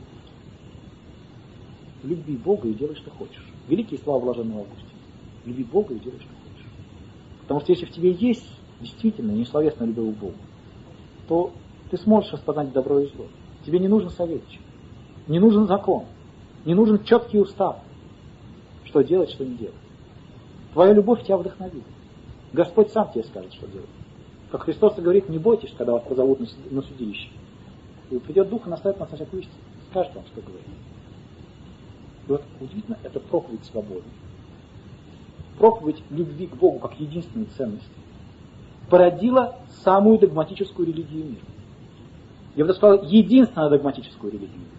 Speaker 1: люби Бога и делай, что хочешь. Великие слова блаженного Августина. Люби Бога и делай, что хочешь. Потому что если в тебе есть действительно несловесная любовь к Богу, то ты сможешь распознать добро и зло. Тебе не нужен советчик, не нужен закон, не нужен четкий устав, что делать, что не делать. Твоя любовь тебя вдохновит. Господь сам тебе скажет, что делать. Как Христос говорит, не бойтесь, когда вас позовут на судилище. И придет Дух и наставит нас на всякую истину. Скажет вам, что говорит. И вот удивительно, это проповедь свободы. Проповедь любви к Богу как единственной ценности породила самую догматическую религию мира. Я бы даже сказал, единственную догматическую религию мира.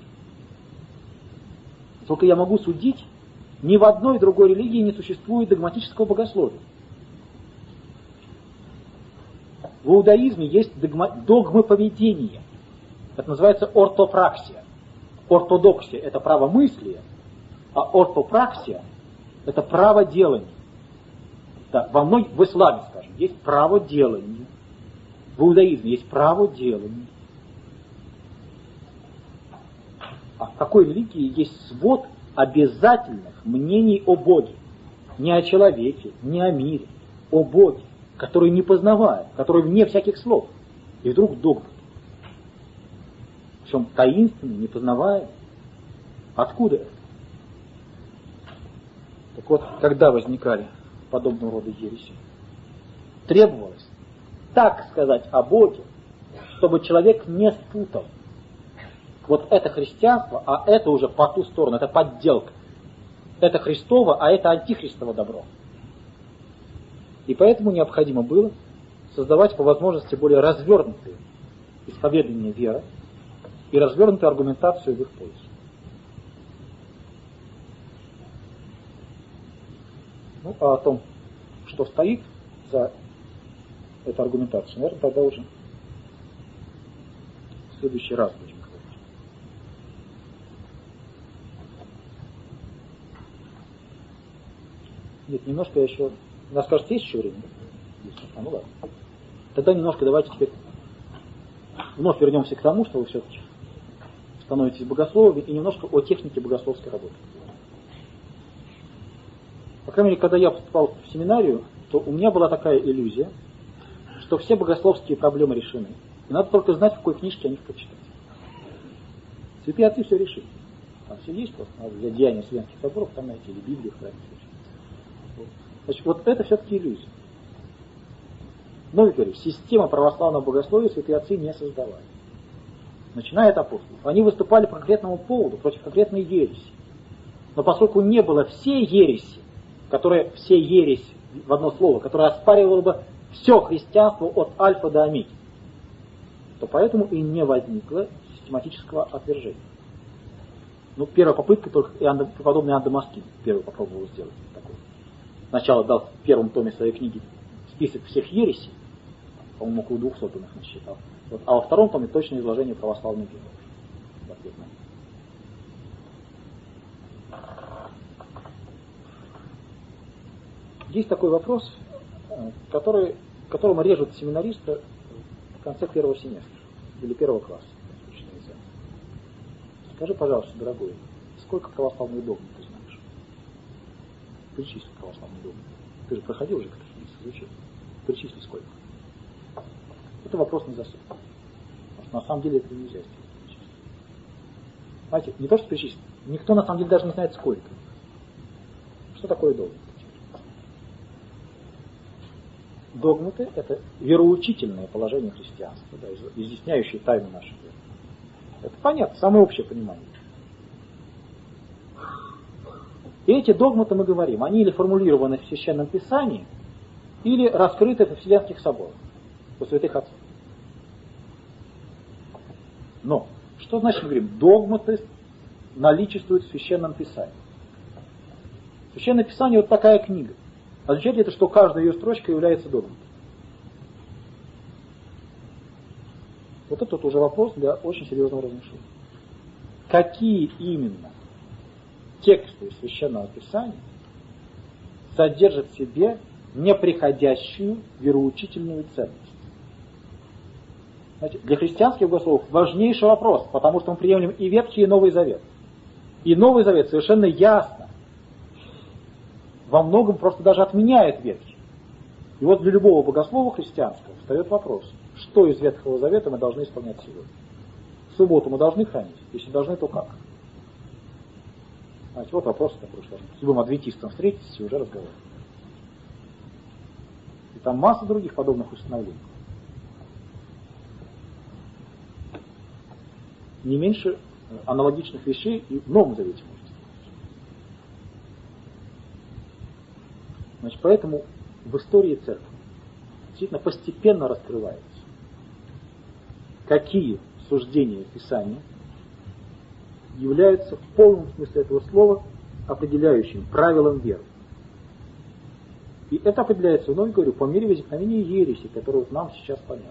Speaker 1: Только я могу судить, ни в одной другой религии не существует догматического богословия. В иудаизме есть догмы поведения. Это называется ортопраксия. Ортодоксия – это правомыслие, а ортопраксия – это право делания. Да, в исламе, скажем, есть право делания. В иудаизме есть право делания. А в какой религии есть свод обязательных мнений о Боге? Не о человеке, не о мире, о Боге, который не познаваем, который вне всяких слов. И вдруг догмат. Причем таинственный, непознаваемый. Откуда это? Так вот, когда возникали подобного рода ереси? Требовалось так сказать о Боге, чтобы человек не спутал. Вот это христианство, а это уже по ту сторону, это подделка. это Христово, а это антихристово добро. И поэтому необходимо было создавать по возможности более развернутые исповедания веры и развернутую аргументацию в их пользу. Ну, а о том, что стоит за эту аргументацию, наверное, тогда уже в следующий раз будем говорить. Нет, немножко я еще... У нас, кажется, есть еще время? Ну ладно. Тогда немножко давайте теперь вновь вернемся к тому, что вы все-таки становитесь богословами, и немножко о технике богословской работы. По крайней мере, когда я поступал в семинарию, то у меня была такая иллюзия, что все богословские проблемы решены. И надо только знать, в какой книжке о них прочитать. Святые отцы все решили. Там все есть, просто надо взять Деяния Вселенских соборов, там найти, или Библию в храме. Вот. Значит, вот это все-таки иллюзия. Но, я говорю, система православного богословия святые отцы не создавали. Начиная от апостолов. Они выступали по конкретному поводу, против конкретной ереси. Но поскольку не было всей ереси, все ересь в одно слово, которая оспаривала бы все христианство от альфа до омеги, то поэтому и не возникло систематического отвержения. Ну, первая попытка только преподобный Иоанн Дамаскин первый попробовал сделать такое. Сначала дал в первом томе своей книги список всех ересей, по-моему, около 200 он их насчитал. Вот, а во втором томе точное изложение православной веры. Есть такой вопрос, которому режут семинариста в конце первого семестра или первого класса. Скажи, пожалуйста, дорогой, сколько православных догм ты знаешь? Перечисли православные догмы. Ты же проходил уже катехизис, изучил. Перечисли сколько. Это вопрос на засуд. Потому что на самом деле это нельзя сделать. Знаете, не то, что перечислить. Никто на самом деле даже не знает сколько. Что такое догма? Догматы – это вероучительное положение христианства, да, изъясняющие тайну нашей веры. Это понятно, самое общее понимание. И эти догматы, мы говорим, они или формулированы в Священном Писании, или раскрыты во Вселенских соборах, у святых отцов. Но, что значит, мы говорим, догматы наличествуют в Священном Писании? Священное Писание вот такая книга. Означает ли это, что каждая ее строчка является догматом? Вот это уже вопрос для очень серьезного размышления. Какие именно тексты Священного Писания содержат в себе неприходящую вероучительную ценность? Знаете, для христианских богословов важнейший вопрос, потому что мы приемлем и Ветхий, и Новый Завет. И Новый Завет совершенно ясно во многом просто даже отменяет Ветхий. И вот для любого богослова христианского встает вопрос, что из Ветхого Завета мы должны исполнять сегодня. В субботу мы должны хранить? Если должны, то как? Знаете, вот вопрос такой, что с любым адвентистом встретитесь и уже разговаривать. И там масса других подобных установлений. Не меньше аналогичных вещей и в Новом Завете можете. Значит, поэтому в истории церкви действительно постепенно раскрывается, какие суждения Писания являются в полном смысле этого слова определяющим правилом веры. И это определяется, вновь говорю, по мере возникновения ереси, которая нам сейчас понятна.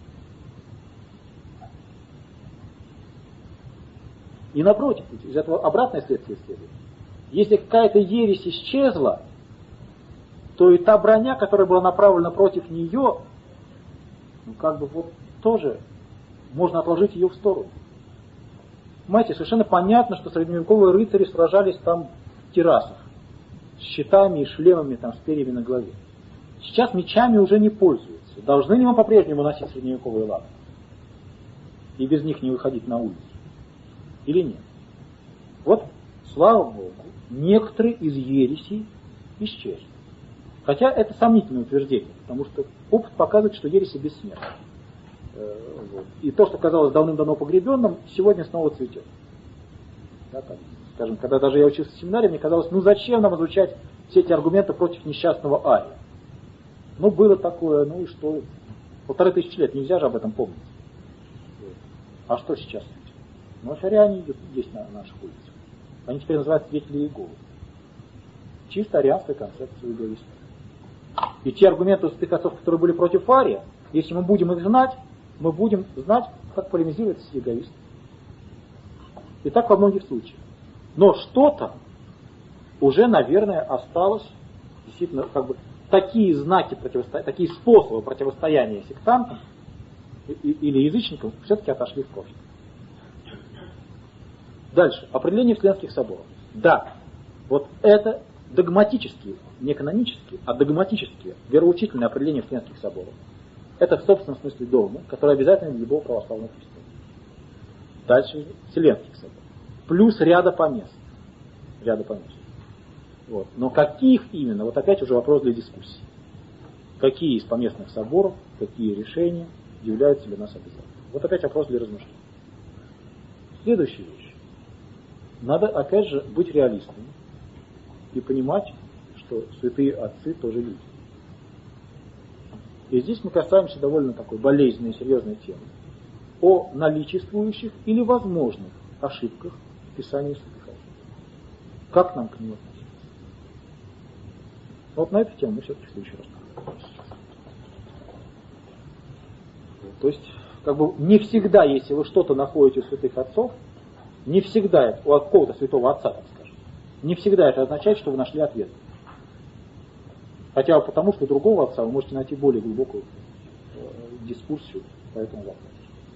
Speaker 1: И напротив, из этого обратное следствие следует. Если какая-то ересь исчезла, то и та броня, которая была направлена против нее, ну как бы вот тоже можно отложить ее в сторону. Понимаете, совершенно понятно, что средневековые рыцари сражались там в террасах, с щитами и шлемами, там, с перьями на голове. Сейчас мечами уже не пользуются. Должны ли мы по-прежнему носить средневековые латы? И без них не выходить на улицу? Или нет? Вот, слава Богу, некоторые из ересей исчезли. Хотя это сомнительное утверждение, потому что опыт показывает, что ереси бессмертны. И то, что казалось давным-давно погребенным, сегодня снова цветет. Да, так. Скажем, когда даже я учился в семинаре, мне казалось, ну зачем нам изучать все эти аргументы против несчастного Ария? Ну было такое, ну и что? 1500 лет, нельзя же об этом помнить. А что сейчас? Ну, ариане есть на наших улицах. Они теперь называются свидетели Иеговы. Чисто арианская концепция иеговистов. И те аргументы у святых отцов, которые были против Ария, если мы будем их знать, мы будем знать, как полемизировать с иеговистами. И так во многих случаях. Но что-то уже, наверное, осталось, действительно, как бы, такие знаки такие способы противостояния сектантам или язычникам все-таки отошли в прошлое. Дальше. Определение Вселенских соборов. Да, вот это догматические, не канонические, а догматические, вероучительные определения Вселенских соборов. Это в собственном смысле догмы, которые обязательны для любого православного христианина. Дальше Вселенских соборов. Плюс ряда помест. Вот. Но каких именно, вот опять уже вопрос для дискуссии. Какие из поместных соборов, какие решения являются для нас обязательными. Вот опять вопрос для размышлений. Следующая вещь. Надо, опять же, быть реалистами и понимать, что святые отцы тоже люди. И здесь мы касаемся довольно такой болезненной и серьезной темы о наличествующих или возможных ошибках в Писании святых отцов. Как нам к ним относиться? Вот на эту тему мы все-таки в следующий раз поговорим. То есть, как бы не всегда, если вы что-то находите у святых отцов, не всегда у какого-то святого отца, так скажем, не всегда это означает, что вы нашли ответ. Хотя бы потому, что у другого отца вы можете найти более глубокую дискуссию по этому вопросу.